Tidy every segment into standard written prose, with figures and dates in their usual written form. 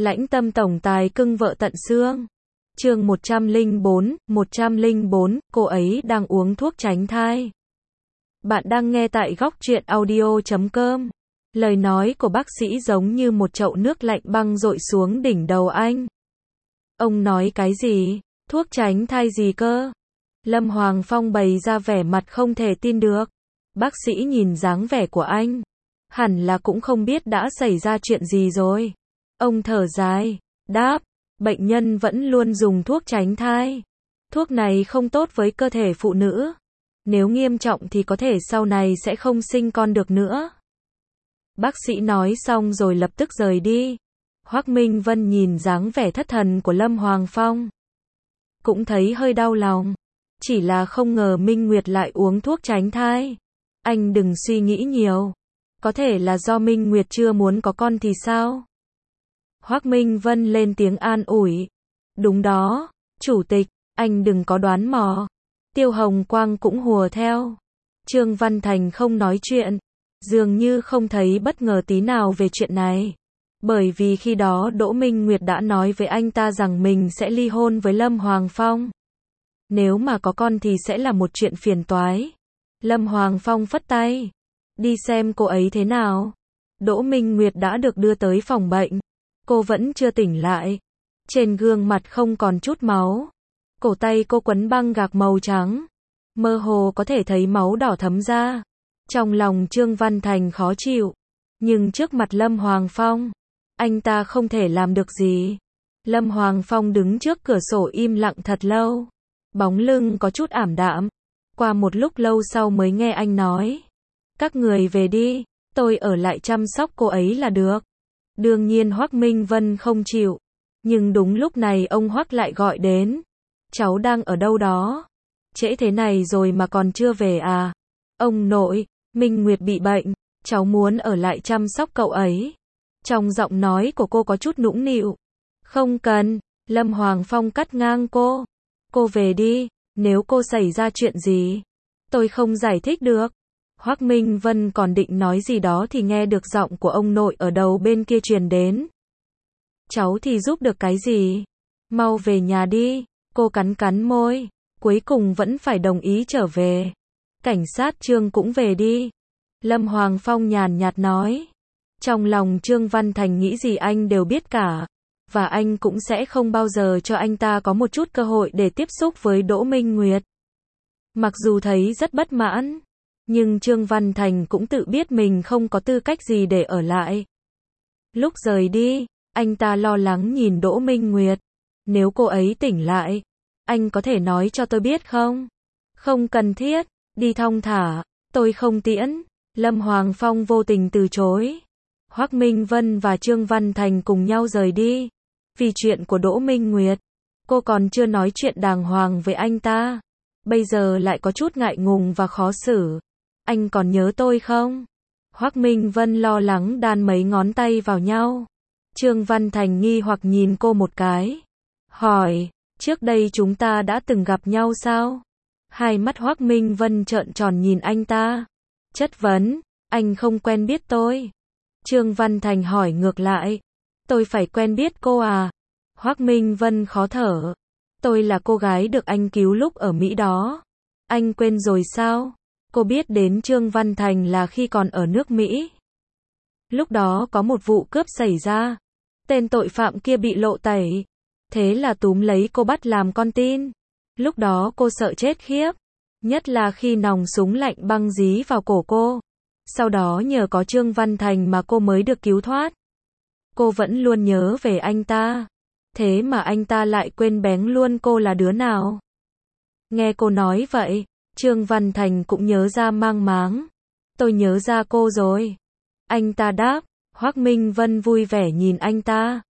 Lãnh tâm tổng tài cưng vợ tận xương. Chương 104, cô ấy đang uống thuốc tránh thai. Bạn đang nghe tại góc truyện audio.com. Lời nói của bác sĩ giống như một chậu nước lạnh băng dội xuống đỉnh đầu anh. Ông nói cái gì? Thuốc tránh thai gì cơ? Lâm Hoàng Phong bày ra vẻ mặt không thể tin được. Bác sĩ nhìn dáng vẻ của anh, hẳn là cũng không biết đã xảy ra chuyện gì rồi. Ông thở dài, đáp, bệnh nhân vẫn luôn dùng thuốc tránh thai. Thuốc này không tốt với cơ thể phụ nữ. Nếu nghiêm trọng thì có thể sau này sẽ không sinh con được nữa. Bác sĩ nói xong rồi lập tức rời đi. Hoắc Minh Vân nhìn dáng vẻ thất thần của Lâm Hoàng Phong, cũng thấy hơi đau lòng. Chỉ là không ngờ Minh Nguyệt lại uống thuốc tránh thai. Anh đừng suy nghĩ nhiều. Có thể là do Minh Nguyệt chưa muốn có con thì sao? Hoắc Minh Vân lên tiếng an ủi. Đúng đó, chủ tịch, anh đừng có đoán mò. Tiêu Hồng Quang cũng hùa theo. Trương Văn Thành không nói chuyện, dường như không thấy bất ngờ tí nào về chuyện này. Bởi vì khi đó Đỗ Minh Nguyệt đã nói với anh ta rằng mình sẽ ly hôn với Lâm Hoàng Phong. Nếu mà có con thì sẽ là một chuyện phiền toái. Lâm Hoàng Phong phất tay. Đi xem cô ấy thế nào. Đỗ Minh Nguyệt đã được đưa tới phòng bệnh. Cô vẫn chưa tỉnh lại. Trên gương mặt không còn chút máu. Cổ tay cô quấn băng gạc màu trắng. Mơ hồ có thể thấy máu đỏ thấm ra. Trong lòng Trương Văn Thành khó chịu. Nhưng trước mặt Lâm Hoàng Phong, anh ta không thể làm được gì. Lâm Hoàng Phong đứng trước cửa sổ im lặng thật lâu. Bóng lưng có chút ảm đạm. Qua một lúc lâu sau mới nghe anh nói. Các người về đi, tôi ở lại chăm sóc cô ấy là được. Đương nhiên Hoắc Minh Vân không chịu. Nhưng đúng lúc này ông Hoắc lại gọi đến. Cháu đang ở đâu đó? Trễ thế này rồi mà còn chưa về à? Ông nội, Minh Nguyệt bị bệnh, cháu muốn ở lại chăm sóc cậu ấy. Trong giọng nói của cô có chút nũng nịu. Không cần, Lâm Hoàng Phong cắt ngang cô. Cô về đi, nếu cô xảy ra chuyện gì, tôi không giải thích được. Hoắc Minh Vân còn định nói gì đó thì nghe được giọng của ông nội ở đầu bên kia truyền đến. Cháu thì giúp được cái gì? Mau về nhà đi. Cô cắn cắn môi, cuối cùng vẫn phải đồng ý trở về. Cảnh sát Trương cũng về đi. Lâm Hoàng Phong nhàn nhạt nói. Trong lòng Trương Văn Thành nghĩ gì anh đều biết cả. Và anh cũng sẽ không bao giờ cho anh ta có một chút cơ hội để tiếp xúc với Đỗ Minh Nguyệt. Mặc dù thấy rất bất mãn, nhưng Trương Văn Thành cũng tự biết mình không có tư cách gì để ở lại. Lúc rời đi, anh ta lo lắng nhìn Đỗ Minh Nguyệt. Nếu cô ấy tỉnh lại, anh có thể nói cho tôi biết không? Không cần thiết, đi thong thả, tôi không tiễn. Lâm Hoàng Phong vô tình từ chối. Hoắc Minh Vân và Trương Văn Thành cùng nhau rời đi. Vì chuyện của Đỗ Minh Nguyệt, cô còn chưa nói chuyện đàng hoàng với anh ta. Bây giờ lại có chút ngại ngùng và khó xử. Anh còn nhớ tôi không? Hoắc Minh Vân lo lắng đan mấy ngón tay vào nhau. Trương Văn Thành nghi hoặc nhìn cô một cái. Hỏi, trước đây chúng ta đã từng gặp nhau sao? Hai mắt Hoắc Minh Vân trợn tròn nhìn anh ta. Chất vấn, anh không quen biết tôi. Trương Văn Thành hỏi ngược lại. Tôi phải quen biết cô à? Hoắc Minh Vân khó thở. Tôi là cô gái được anh cứu lúc ở Mỹ đó. Anh quên rồi sao? Cô biết đến Trương Văn Thành là khi còn ở nước Mỹ. Lúc đó có một vụ cướp xảy ra. Tên tội phạm kia bị lộ tẩy. Thế là túm lấy cô bắt làm con tin. Lúc đó cô sợ chết khiếp. Nhất là khi nòng súng lạnh băng dí vào cổ cô. Sau đó nhờ có Trương Văn Thành mà cô mới được cứu thoát. Cô vẫn luôn nhớ về anh ta. Thế mà anh ta lại quên bén luôn cô là đứa nào. Nghe cô nói vậy, Trương Văn Thành cũng nhớ ra mang máng. Tôi nhớ ra cô rồi. Anh ta đáp. Hoắc Minh Vân vui vẻ nhìn anh ta.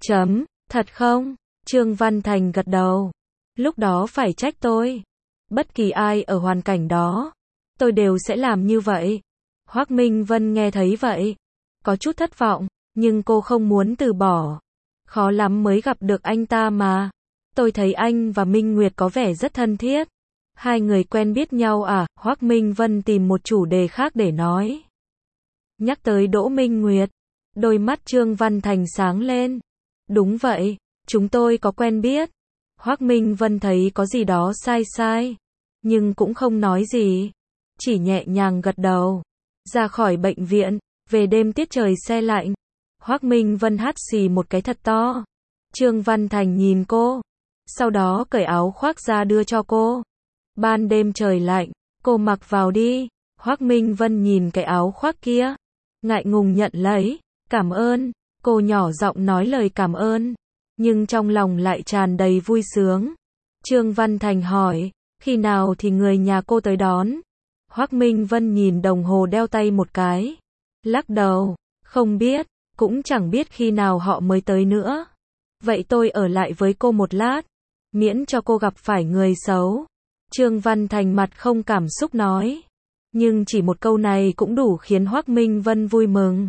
Thật không? Trương Văn Thành gật đầu. Lúc đó phải trách tôi. Bất kỳ ai ở hoàn cảnh đó, tôi đều sẽ làm như vậy. Hoắc Minh Vân nghe thấy vậy, có chút thất vọng, nhưng cô không muốn từ bỏ. Khó lắm mới gặp được anh ta mà. Tôi thấy anh và Minh Nguyệt có vẻ rất thân thiết. Hai người quen biết nhau à? Hoắc Minh Vân tìm một chủ đề khác để nói. Nhắc tới Đỗ Minh Nguyệt, đôi mắt Trương Văn Thành sáng lên. Đúng vậy, chúng tôi có quen biết. Hoác Minh Vân thấy có gì đó sai sai, nhưng cũng không nói gì, chỉ nhẹ nhàng gật đầu. Ra khỏi bệnh viện, về đêm tiết trời se lạnh, Hoác Minh Vân hắt xì một cái thật to. Trương Văn Thành nhìn cô, sau đó cởi áo khoác ra đưa cho cô. Ban đêm trời lạnh, cô mặc vào đi. Hoác Minh Vân nhìn cái áo khoác kia, ngại ngùng nhận lấy. Cảm ơn, cô nhỏ giọng nói lời cảm ơn, nhưng trong lòng lại tràn đầy vui sướng. Trương Văn Thành hỏi, khi nào thì người nhà cô tới đón? Hoác Minh Vân nhìn đồng hồ đeo tay một cái, lắc đầu, không biết, cũng chẳng biết khi nào họ mới tới nữa. Vậy tôi ở lại với cô một lát, miễn cho cô gặp phải người xấu. Trương Văn Thành mặt không cảm xúc nói, nhưng chỉ một câu này cũng đủ khiến Hoác Minh Vân vui mừng.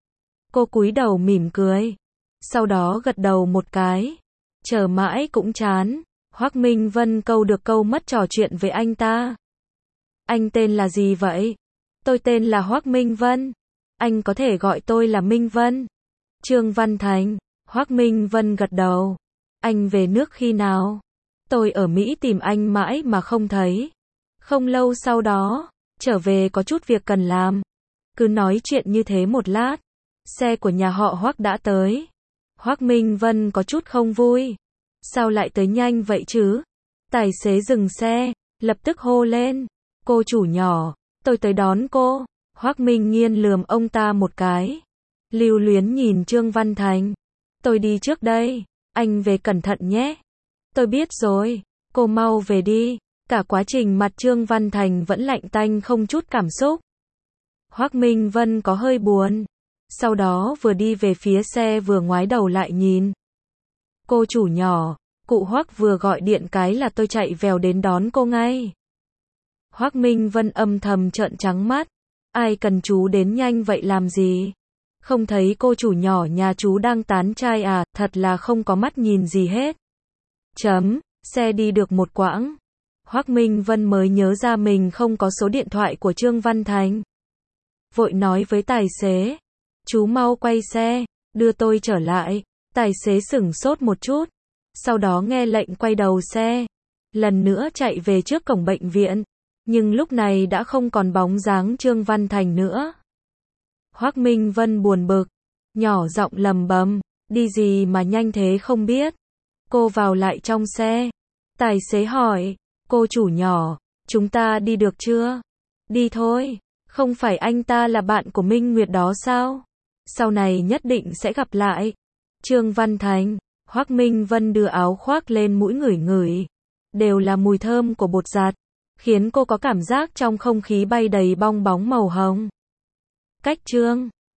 Cô cúi đầu mỉm cười, sau đó gật đầu một cái. Chờ mãi cũng chán, Hoác Minh Vân câu được câu mất trò chuyện với anh ta. Anh tên là gì vậy? Tôi tên là Hoác Minh Vân. Anh có thể gọi tôi là Minh Vân. Trương Văn Thành. Hoác Minh Vân gật đầu. Anh về nước khi nào? Tôi ở Mỹ tìm anh mãi mà không thấy. Không lâu sau đó, trở về có chút việc cần làm. Cứ nói chuyện như thế một lát, xe của nhà họ Hoác đã tới. Hoác Minh Vân có chút không vui. Sao lại tới nhanh vậy chứ? Tài xế dừng xe, lập tức hô lên. Cô chủ nhỏ, tôi tới đón cô. Hoác Minh Nghiên lườm ông ta một cái. Lưu luyến nhìn Trương Văn Thành. Tôi đi trước đây, anh về cẩn thận nhé. Tôi biết rồi, cô mau về đi. Cả quá trình mặt Trương Văn Thành vẫn lạnh tanh không chút cảm xúc. Hoác Minh Vân có hơi buồn. Sau đó vừa đi về phía xe vừa ngoái đầu lại nhìn. Cô chủ nhỏ, cụ Hoác vừa gọi điện cái là tôi chạy vèo đến đón cô ngay. Hoác Minh Vân âm thầm trợn trắng mắt. Ai cần chú đến nhanh vậy làm gì? Không thấy cô chủ nhỏ nhà chú đang tán trai à, thật là không có mắt nhìn gì hết. Xe đi được một quãng. Hoác Minh Vân mới nhớ ra mình không có số điện thoại của Trương Văn Thành. Vội nói với tài xế. Chú mau quay xe, đưa tôi trở lại. Tài xế sửng sốt một chút. Sau đó nghe lệnh quay đầu xe. Lần nữa chạy về trước cổng bệnh viện. Nhưng lúc này đã không còn bóng dáng Trương Văn Thành nữa. Hoác Minh Vân buồn bực, nhỏ giọng lầm bầm, đi gì mà nhanh thế không biết. Cô vào lại trong xe. Tài xế hỏi, cô chủ nhỏ, chúng ta đi được chưa? Đi thôi, không phải anh ta là bạn của Minh Nguyệt đó sao? Sau này nhất định sẽ gặp lại. Trương Văn Thành, Hoác Minh Vân đưa áo khoác lên mũi ngửi ngửi. Đều là mùi thơm của bột giặt, khiến cô có cảm giác trong không khí bay đầy bong bóng màu hồng. Cách Trương